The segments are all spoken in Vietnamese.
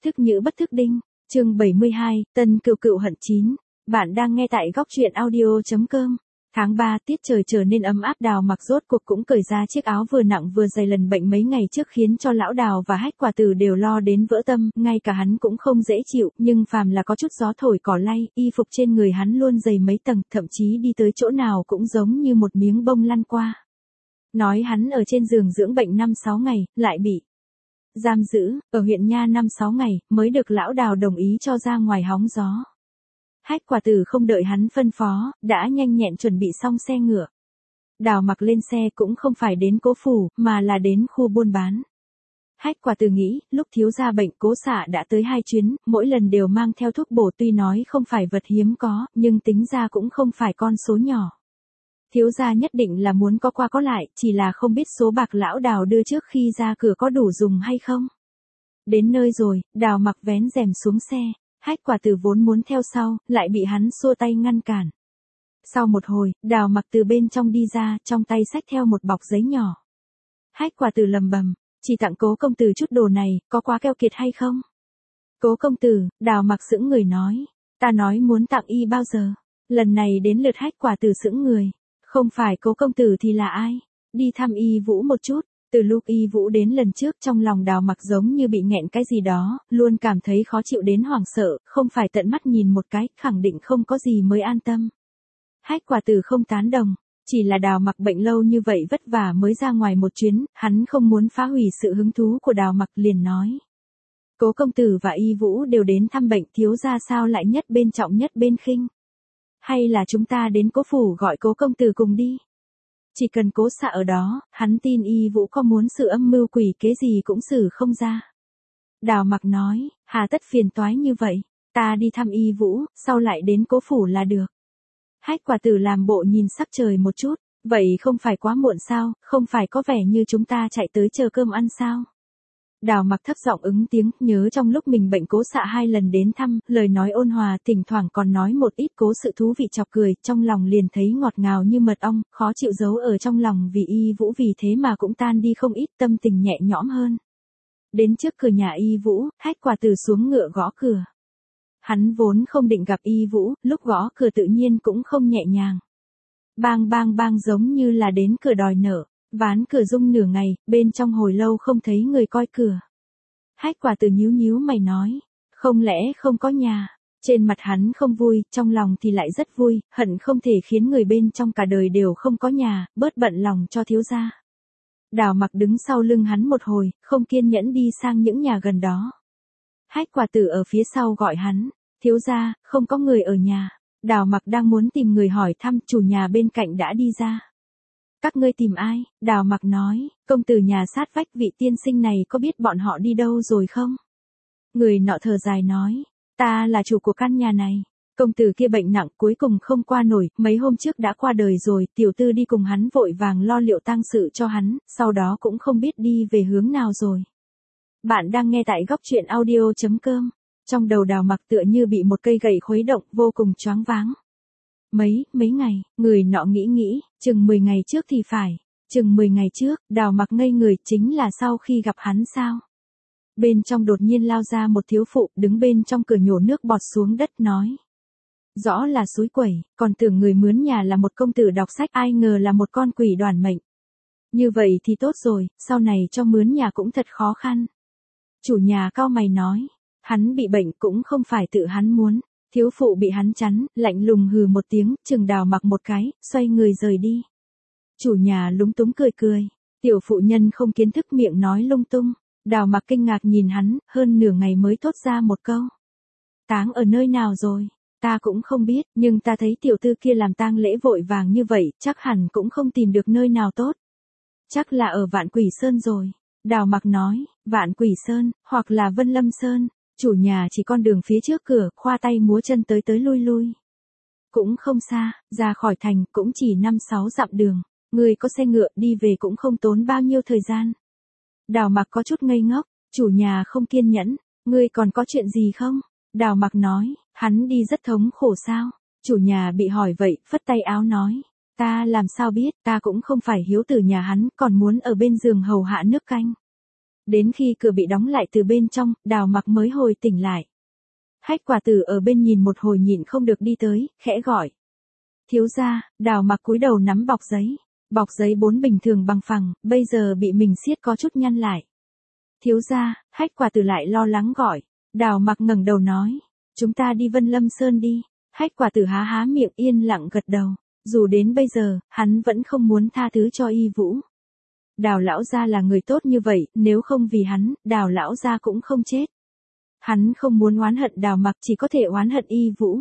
Thức nhữ bất thức đinh, chương 72, Tân Cựu Cựu hận 9. Bạn đang nghe tại góc truyện audio.com. Tháng 3 tiết trời trở nên ấm áp, Đào Mặc rốt cuộc cũng cởi ra chiếc áo vừa nặng vừa dày lần bệnh mấy ngày trước khiến cho lão Đào và Hách Quả Tử đều lo đến vỡ tâm, ngay cả hắn cũng không dễ chịu, nhưng phàm là có chút gió thổi cỏ lay, y phục trên người hắn luôn dày mấy tầng, thậm chí đi tới chỗ nào cũng giống như một miếng bông lăn qua. Nói hắn ở trên giường dưỡng bệnh 5-6 ngày, lại bị giam giữ, ở huyện Nha 5-6 ngày, mới được lão Đào đồng ý cho ra ngoài hóng gió. Hách Quả Tử không đợi hắn phân phó, đã nhanh nhẹn chuẩn bị xong xe ngựa. Đào Mặc lên xe cũng không phải đến Cố Phủ, mà là đến khu buôn bán. Hách Quả Tử nghĩ, lúc thiếu gia bệnh Cố xạ đã tới 2 chuyến, mỗi lần đều mang theo thuốc bổ, tuy nói không phải vật hiếm có, nhưng tính ra cũng không phải con số nhỏ. Thiếu gia nhất định là muốn có qua có lại, chỉ là không biết số bạc lão Đào đưa trước khi ra cửa có đủ dùng hay không. Đến nơi rồi, Đào Mặc vén rèm xuống xe. Hách Quả Tử vốn muốn theo sau, lại bị hắn xua tay ngăn cản. Sau một hồi, Đào Mặc từ bên trong đi ra, trong tay xách theo một bọc giấy nhỏ. Hách Quả Tử lầm bầm, chỉ tặng Cố công tử chút đồ này, có quá keo kiệt hay không? Cố công tử, Đào Mặc sững người nói, ta nói muốn tặng y bao giờ? Lần này đến lượt Hách Quả Tử sững người, không phải Cố công tử thì là ai? Đi thăm Y Vũ một chút. Từ lúc Y Vũ đến lần trước, trong lòng Đào Mặc giống như bị nghẹn cái gì đó, luôn cảm thấy khó chịu đến hoảng sợ, không phải tận mắt nhìn một cái, khẳng định không có gì mới an tâm. Hách Quả Tử không tán đồng, chỉ là Đào Mặc bệnh lâu như vậy vất vả mới ra ngoài một chuyến, hắn không muốn phá hủy sự hứng thú của Đào Mặc, liền nói. Cố công tử và Y Vũ đều đến thăm bệnh, thiếu gia sao lại nhất bên trọng nhất bên khinh? Hay là chúng ta đến Cố Phủ gọi Cố công tử cùng đi? Chỉ cần Cố xạ ở đó, hắn tin Y Vũ có muốn sự âm mưu quỷ kế gì cũng xử không ra. Đào Mặc nói, hà tất phiền toái như vậy, ta đi thăm Y Vũ, sau lại đến Cố Phủ là được. Hách Quả Tử làm bộ nhìn sắc trời một chút, vậy không phải quá muộn sao, không phải có vẻ như chúng ta chạy tới chờ cơm ăn sao? Đào Mặc thấp giọng ứng tiếng, nhớ trong lúc mình bệnh Cố xạ 2 lần đến thăm, lời nói ôn hòa, thỉnh thoảng còn nói một ít Cố sự thú vị chọc cười, trong lòng liền thấy ngọt ngào như mật ong, khó chịu giấu ở trong lòng vì Y Vũ vì thế mà cũng tan đi không ít, tâm tình nhẹ nhõm hơn. Đến trước cửa nhà Y Vũ, Hách Quả Tử xuống ngựa gõ cửa. Hắn vốn không định gặp Y Vũ, lúc gõ cửa tự nhiên cũng không nhẹ nhàng. Bang bang bang giống như là đến cửa đòi nợ. Ván cửa rung nửa ngày, bên trong hồi lâu không thấy người coi cửa. Hách Quả Tử nhíu nhíu mày nói, không lẽ không có nhà? Trên mặt hắn không vui, trong lòng thì lại rất vui, hận không thể khiến người bên trong cả đời đều không có nhà, bớt bận lòng cho thiếu gia. Đào Mặc đứng sau lưng hắn một hồi, không kiên nhẫn đi sang những nhà gần đó. Hách Quả Tử ở phía sau gọi hắn, thiếu gia, không có người ở nhà. Đào Mặc đang muốn tìm người hỏi thăm, chủ nhà bên cạnh đã đi ra. Các ngươi tìm ai? Đào Mặc nói, công tử nhà sát vách vị tiên sinh này có biết bọn họ đi đâu rồi không? Người nọ thở dài nói, ta là chủ của căn nhà này. Công tử kia bệnh nặng cuối cùng không qua nổi, mấy hôm trước đã qua đời rồi, tiểu tư đi cùng hắn vội vàng lo liệu tang sự cho hắn, sau đó cũng không biết đi về hướng nào rồi. Bạn đang nghe tại góc truyện audio.com. Trong đầu Đào Mặc tựa như bị một cây gậy khuấy động, vô cùng choáng váng. Mấy ngày, người nọ nghĩ, chừng 10 ngày trước thì phải. Chừng 10 ngày trước, Đào Mặc ngây người, chính là sau khi gặp hắn sao? Bên trong đột nhiên lao ra một thiếu phụ, đứng bên trong cửa nhổ nước bọt xuống đất nói. Rõ là xúi quẩy, còn tưởng người mướn nhà là một công tử đọc sách, ai ngờ là một con quỷ đoản mệnh. Như vậy thì tốt rồi, sau này cho mướn nhà cũng thật khó khăn. Chủ nhà cau mày nói, hắn bị bệnh cũng không phải tự hắn muốn. Thiếu phụ bị hắn chắn, lạnh lùng hừ một tiếng, chừng Đào Mặc một cái, xoay người rời đi. Chủ nhà lúng túng cười, tiểu phụ nhân không kiến thức miệng nói lung tung. Đào Mặc kinh ngạc nhìn hắn, hơn nửa ngày mới thốt ra một câu. Táng ở nơi nào rồi? Ta cũng không biết, nhưng ta thấy tiểu tư kia làm tang lễ vội vàng như vậy, chắc hẳn cũng không tìm được nơi nào tốt. Chắc là ở Vạn Quỷ Sơn rồi. Đào Mặc nói, Vạn Quỷ Sơn, hoặc là Vân Lâm Sơn. Chủ nhà chỉ con đường phía trước cửa, khoa tay múa chân tới lui. Cũng không xa, ra khỏi thành, cũng chỉ 5-6 dặm đường. Người có xe ngựa đi về cũng không tốn bao nhiêu thời gian. Đào Mặc có chút ngây ngốc, chủ nhà không kiên nhẫn, ngươi còn có chuyện gì không? Đào Mặc nói, hắn đi rất thống khổ sao? Chủ nhà bị hỏi vậy, phất tay áo nói, ta làm sao biết, ta cũng không phải hiếu tử nhà hắn, còn muốn ở bên giường hầu hạ nước canh. Đến khi cửa bị đóng lại từ bên trong, Đào Mặc mới hồi tỉnh lại. Hách Quả Tử ở bên nhìn một hồi nhịn không được đi tới, khẽ gọi. Thiếu gia. Đào Mặc cúi đầu nắm bọc giấy. Bọc giấy 4 bình thường bằng phẳng, bây giờ bị mình siết có chút nhăn lại. Thiếu gia. Hách Quả Tử lại lo lắng gọi. Đào Mặc ngẩng đầu nói. Chúng ta đi Vân Lâm Sơn đi. Hách Quả Tử há há miệng yên lặng gật đầu. Dù đến bây giờ, hắn vẫn không muốn tha thứ cho Y Vũ. Đào lão gia là người tốt như vậy, nếu không vì hắn, Đào lão gia cũng không chết. Hắn không muốn oán hận Đào Mặc, chỉ có thể oán hận Y Vũ.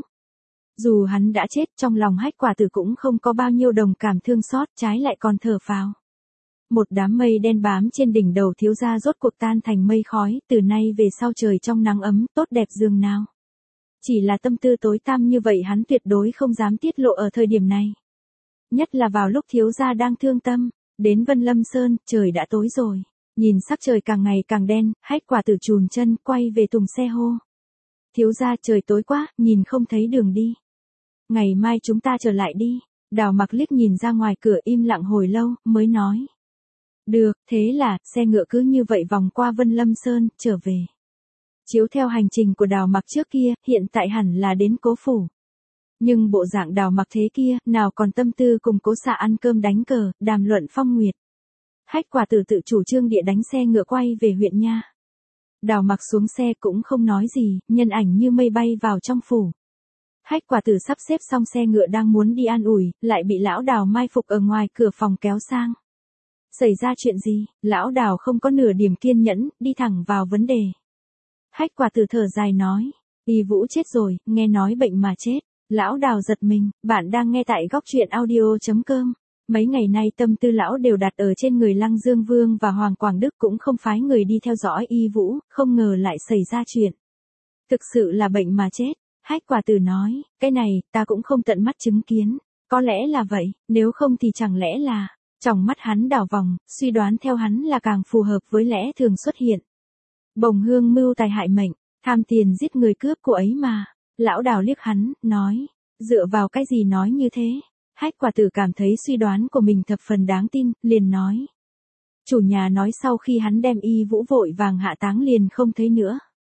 Dù hắn đã chết, trong lòng Hách Quả Tử cũng không có bao nhiêu đồng cảm thương xót, trái lại còn thở phào. Một đám mây đen bám trên đỉnh đầu thiếu gia rốt cuộc tan thành mây khói, từ nay về sau trời trong nắng ấm, tốt đẹp dường nào. Chỉ là tâm tư tối tăm như vậy hắn tuyệt đối không dám tiết lộ ở thời điểm này. Nhất là vào lúc thiếu gia đang thương tâm. Đến Vân Lâm Sơn, trời đã tối rồi. Nhìn sắc trời càng ngày càng đen, Hách Quả Tử chùn chân, quay về thùng xe hô. Thiếu gia, trời tối quá, nhìn không thấy đường đi. Ngày mai chúng ta trở lại đi. Đào Mặc liếc nhìn ra ngoài cửa im lặng hồi lâu, mới nói. Được, thế là, xe ngựa cứ như vậy vòng qua Vân Lâm Sơn, trở về. Chiếu theo hành trình của Đào Mặc trước kia, hiện tại hẳn là đến Cố Phủ. Nhưng bộ dạng Đào Mặc thế kia, nào còn tâm tư cùng Cố Xạ ăn cơm đánh cờ, đàm luận phong nguyệt. Hách Quả Tử tự chủ trương địa đánh xe ngựa quay về huyện nha. Đào Mặc xuống xe cũng không nói gì, nhân ảnh như mây bay vào trong phủ. Hách Quả Tử sắp xếp xong xe ngựa đang muốn đi an ủi, lại bị lão Đào mai phục ở ngoài cửa phòng kéo sang. Xảy ra chuyện gì? Lão Đào không có nửa điểm kiên nhẫn, đi thẳng vào vấn đề. Hách Quả Tử thở dài nói, Y Vũ chết rồi, nghe nói bệnh mà chết. Lão Đào giật mình, bạn đang nghe tại góc truyện audio.com. Mấy ngày nay tâm tư lão đều đặt ở trên người Lăng Dương Vương và Hoàng Quảng Đức, cũng không phái người đi theo dõi Y Vũ, không ngờ lại xảy ra chuyện. Thực sự là bệnh mà chết. Hách Quả Tử nói, cái này, ta cũng không tận mắt chứng kiến. Có lẽ là vậy, nếu không thì chẳng lẽ là. Trong mắt hắn đảo vòng, suy đoán theo hắn là càng phù hợp với lẽ thường xuất hiện. Bồng Hương mưu tài hại mệnh, tham tiền giết người cướp của ấy mà. Lão Đào liếc hắn, nói, dựa vào cái gì nói như thế? Hách Quả Tử cảm thấy suy đoán của mình thập phần đáng tin, liền nói. Chủ nhà nói sau khi hắn đem Y Vũ vội vàng hạ táng liền không thấy nữa.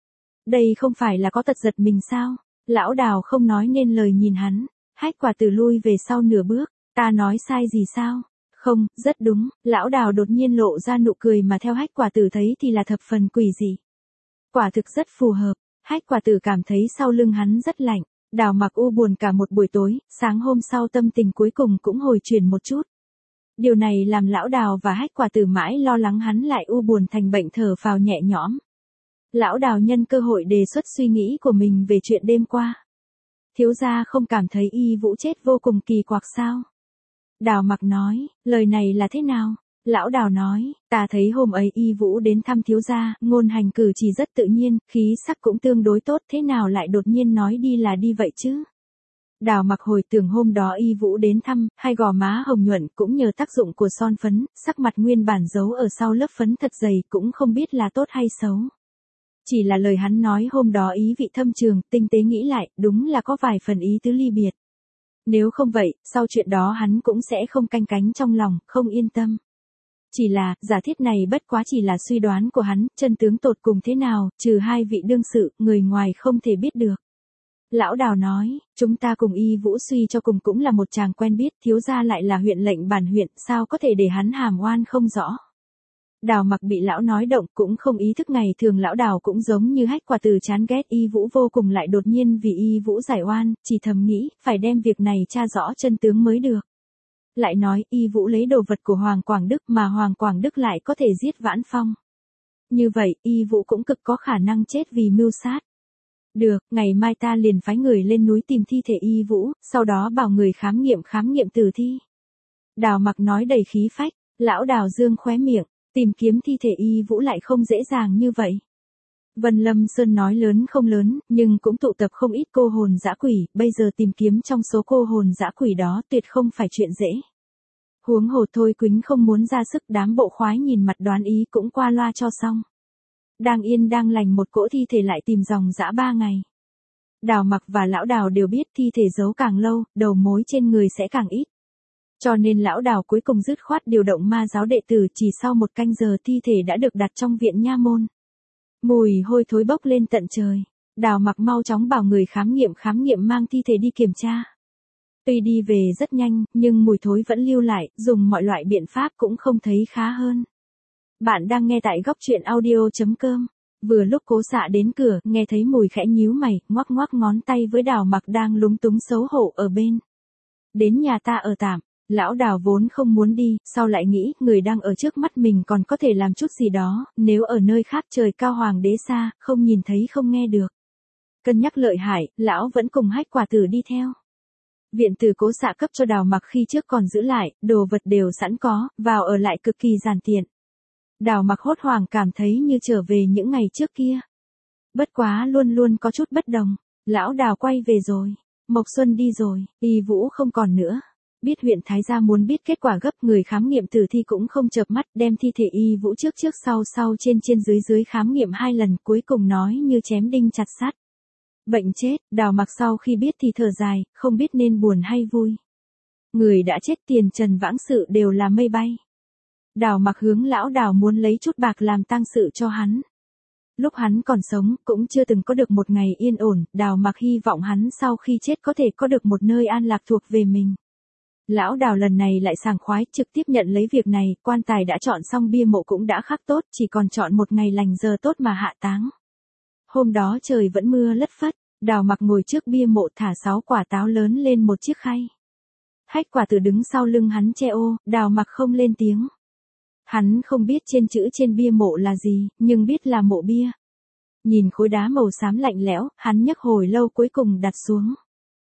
Đây không phải là có tật giật mình sao? Lão Đào không nói nên lời nhìn hắn. Hách Quả Tử lui về sau nửa bước, ta nói sai gì sao? Không, rất đúng. Lão Đào đột nhiên lộ ra nụ cười mà theo Hách Quả Tử thấy thì là thập phần quỷ dị. Quả thực rất phù hợp. Hách Quả Tử cảm thấy sau lưng hắn rất lạnh. Đào Mặc u buồn cả một buổi tối, sáng hôm sau tâm tình cuối cùng cũng hồi chuyển một chút. Điều này làm lão Đào và Hách Quả Tử mãi lo lắng hắn lại u buồn thành bệnh, thở phào nhẹ nhõm. Lão Đào nhân cơ hội đề xuất suy nghĩ của mình về chuyện đêm qua. Thiếu gia không cảm thấy Y Vũ chết vô cùng kỳ quặc sao? Đào Mặc nói, lời này là thế nào? Lão Đào nói, ta thấy hôm ấy Y Vũ đến thăm thiếu gia, ngôn hành cử chỉ rất tự nhiên, khí sắc cũng tương đối tốt, thế nào lại đột nhiên nói đi là đi vậy chứ? Đào Mặc hồi tưởng hôm đó Y Vũ đến thăm, hai gò má hồng nhuận, cũng nhờ tác dụng của son phấn, sắc mặt nguyên bản giấu ở sau lớp phấn thật dày, cũng không biết là tốt hay xấu. Chỉ là lời hắn nói hôm đó ý vị thâm trường, tinh tế nghĩ lại, đúng là có vài phần ý tứ ly biệt. Nếu không vậy, sau chuyện đó hắn cũng sẽ không canh cánh trong lòng, không yên tâm. Chỉ là, giả thiết này bất quá chỉ là suy đoán của hắn, chân tướng tột cùng thế nào, trừ hai vị đương sự, người ngoài không thể biết được. Lão Đào nói, chúng ta cùng Y Vũ suy cho cùng cũng là một chàng quen biết, thiếu gia lại là huyện lệnh bản huyện, sao có thể để hắn hàm oan không rõ. Đào Mặc bị lão nói động, cũng không ý thức ngày thường lão Đào cũng giống như Hách Quả Tử chán ghét Y Vũ vô cùng, lại đột nhiên vì Y Vũ giải oan, chỉ thầm nghĩ, phải đem việc này tra rõ chân tướng mới được. Lại nói, Y Vũ lấy đồ vật của Hoàng Quảng Đức mà Hoàng Quảng Đức lại có thể giết Vãn Phong. Như vậy, Y Vũ cũng cực có khả năng chết vì mưu sát. Được, ngày mai ta liền phái người lên núi tìm thi thể Y Vũ, sau đó bảo người khám nghiệm tử thi. Đào Mặc nói đầy khí phách, lão Đào dương khóe miệng, tìm kiếm thi thể Y Vũ lại không dễ dàng như vậy. Vân Lâm Sơn nói lớn không lớn, nhưng cũng tụ tập không ít cô hồn dã quỷ, bây giờ tìm kiếm trong số cô hồn dã quỷ đó tuyệt không phải chuyện dễ. Huống hồ Thôi Quýnh không muốn ra sức, đám bộ khoái nhìn mặt đoán ý cũng qua loa cho xong. Đang yên đang lành một cỗ thi thể lại tìm dòng dã 3 ngày. Đào Mặc và lão Đào đều biết thi thể giấu càng lâu, đầu mối trên người sẽ càng ít. Cho nên lão Đào cuối cùng dứt khoát điều động ma giáo đệ tử, chỉ sau 1 canh giờ thi thể đã được đặt trong viện nha môn. Mùi hôi thối bốc lên tận trời. Đào Mặc mau chóng bảo người khám nghiệm mang thi thể đi kiểm tra. Tuy đi về rất nhanh, nhưng mùi thối vẫn lưu lại, dùng mọi loại biện pháp cũng không thấy khá hơn. Bạn đang nghe tại góc truyện audio.com. Vừa lúc Cố Xạ đến cửa, nghe thấy mùi khẽ nhíu mày, ngoắc ngoắc ngón tay với Đào Mặc đang lúng túng xấu hổ ở bên. Đến nhà ta ở tạm. Lão Đào vốn không muốn đi, sau lại nghĩ, người đang ở trước mắt mình còn có thể làm chút gì đó, nếu ở nơi khác trời cao hoàng đế xa, không nhìn thấy không nghe được. Cân nhắc lợi hại, lão vẫn cùng Hách Quả Tử đi theo. Viện từ Cố Xạ cấp cho Đào Mặc khi trước còn giữ lại, đồ vật đều sẵn có, vào ở lại cực kỳ giản tiện. Đào Mặc hốt hoảng cảm thấy như trở về những ngày trước kia. Bất quá luôn luôn có chút bất đồng. Lão Đào quay về rồi. Mộc Xuân đi rồi, Y Vũ không còn nữa. Biết huyện Thái Gia muốn biết kết quả gấp, người khám nghiệm tử thi cũng không chợp mắt, đem thi thể Y Vũ trước sau trên dưới khám nghiệm 2 lần, cuối cùng nói như chém đinh chặt sắt. Bệnh chết. Đào Mặc sau khi biết thì thở dài, không biết nên buồn hay vui. Người đã chết, tiền trần vãng sự đều là mây bay. Đào Mặc hướng lão Đào muốn lấy chút bạc làm tang sự cho hắn. Lúc hắn còn sống, cũng chưa từng có được một ngày yên ổn, Đào Mặc hy vọng hắn sau khi chết có thể có được một nơi an lạc thuộc về mình. Lão Đào lần này lại sảng khoái, trực tiếp nhận lấy việc này, quan tài đã chọn xong, bia mộ cũng đã khắc tốt, chỉ còn chọn một ngày lành giờ tốt mà hạ táng. Hôm đó trời vẫn mưa lất phất, Đào Mặc ngồi trước bia mộ thả 6 quả táo lớn lên một chiếc khay. Hách Quả Tử đứng sau lưng hắn che ô, Đào Mặc không lên tiếng. Hắn không biết trên chữ trên bia mộ là gì, nhưng biết là mộ bia. Nhìn khối đá màu xám lạnh lẽo, hắn nhấc hồi lâu cuối cùng đặt xuống.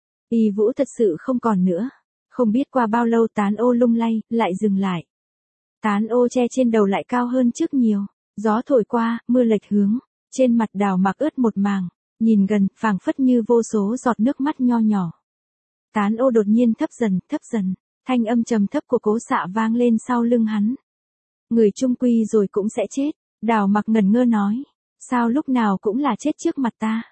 Y Vũ thật sự không còn nữa. Không biết qua bao lâu tán ô lung lay, lại dừng lại. Tán ô che trên đầu lại cao hơn trước nhiều. Gió thổi qua, mưa lệch hướng. Trên mặt Đào Mặc ướt một màng. Nhìn gần, phảng phất như vô số giọt nước mắt nho nhỏ. Tán ô đột nhiên thấp dần. Thanh âm trầm thấp của Cố Xạ vang lên sau lưng hắn. Người chung quy rồi cũng sẽ chết. Đào Mặc ngẩn ngơ nói. Sao lúc nào cũng là chết trước mặt ta?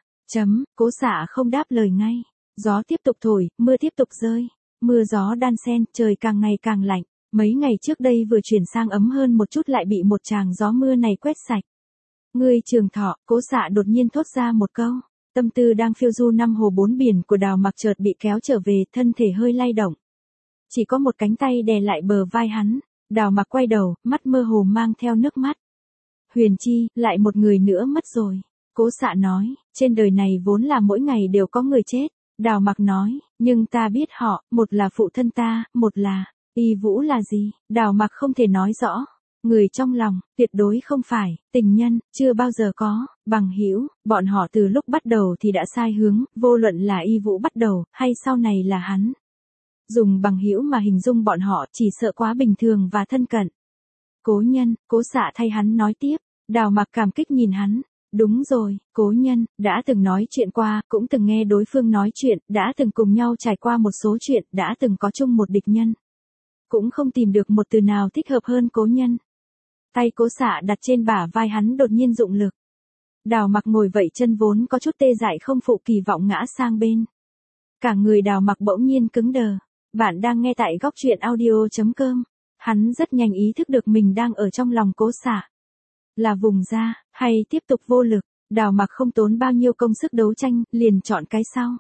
Cố Xạ không đáp lời ngay. Gió tiếp tục thổi, mưa tiếp tục rơi. Mưa gió đan xen, trời càng ngày càng lạnh. Mấy ngày trước đây vừa chuyển sang ấm hơn một chút lại bị một tràng gió mưa này quét sạch. Ngươi trường thọ. Cố Xạ đột nhiên thốt ra một câu. Tâm tư đang phiêu du 5 hồ 4 biển của Đào Mặc chợt bị kéo trở về, thân thể hơi lay động. Chỉ có một cánh tay đè lại bờ vai hắn. Đào Mặc quay đầu, mắt mơ hồ mang theo nước mắt. Huyền Chi, lại một người nữa mất rồi. Cố Xạ nói, trên đời này vốn là mỗi ngày đều có người chết. Đào Mặc nói, nhưng ta biết họ, một là phụ thân ta, một là, Y Vũ là gì? Đào Mặc không thể nói rõ. Người trong lòng, tuyệt đối không phải, tình nhân, chưa bao giờ có, bằng hữu, bọn họ từ lúc bắt đầu thì đã sai hướng, vô luận là Y Vũ bắt đầu, hay sau này là hắn. Dùng bằng hữu mà hình dung bọn họ chỉ sợ quá bình thường và thân cận. Cố nhân, Cố Xạ thay hắn nói tiếp. Đào Mặc cảm kích nhìn hắn. Đúng rồi, cố nhân, đã từng nói chuyện qua, cũng từng nghe đối phương nói chuyện, đã từng cùng nhau trải qua một số chuyện, đã từng có chung một địch nhân. Cũng không tìm được một từ nào thích hợp hơn cố nhân. Tay Cố Xạ đặt trên bả vai hắn đột nhiên dụng lực. Đào Mặc ngồi vậy chân vốn có chút tê dại không phụ kỳ vọng ngã sang bên. Cả người Đào Mặc bỗng nhiên cứng đờ. Bạn đang nghe tại góc truyện audio.com. Hắn rất nhanh ý thức được mình đang ở trong lòng Cố Xạ. Là vùng ra, hay tiếp tục vô lực. Đào Mặc không tốn bao nhiêu công sức đấu tranh, liền chọn cái sau.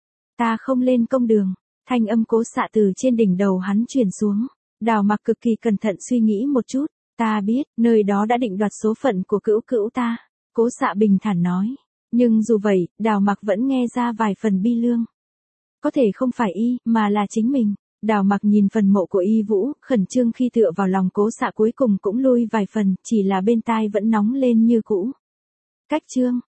Ta không lên công đường. Thanh âm Cố Xạ từ trên đỉnh đầu hắn truyền xuống. Đào Mặc cực kỳ cẩn thận suy nghĩ một chút. Ta biết, nơi đó đã định đoạt số phận của cữu cữu ta. Cố Xạ bình thản nói. Nhưng dù vậy, Đào Mặc vẫn nghe ra vài phần bi lương. Có thể không phải y, mà là chính mình. Đào Mặc nhìn phần mộ của Y Vũ, khẩn trương khi tựa vào lòng Cố Xạ cuối cùng cũng lui vài phần, chỉ là bên tai vẫn nóng lên như cũ. Cách chương.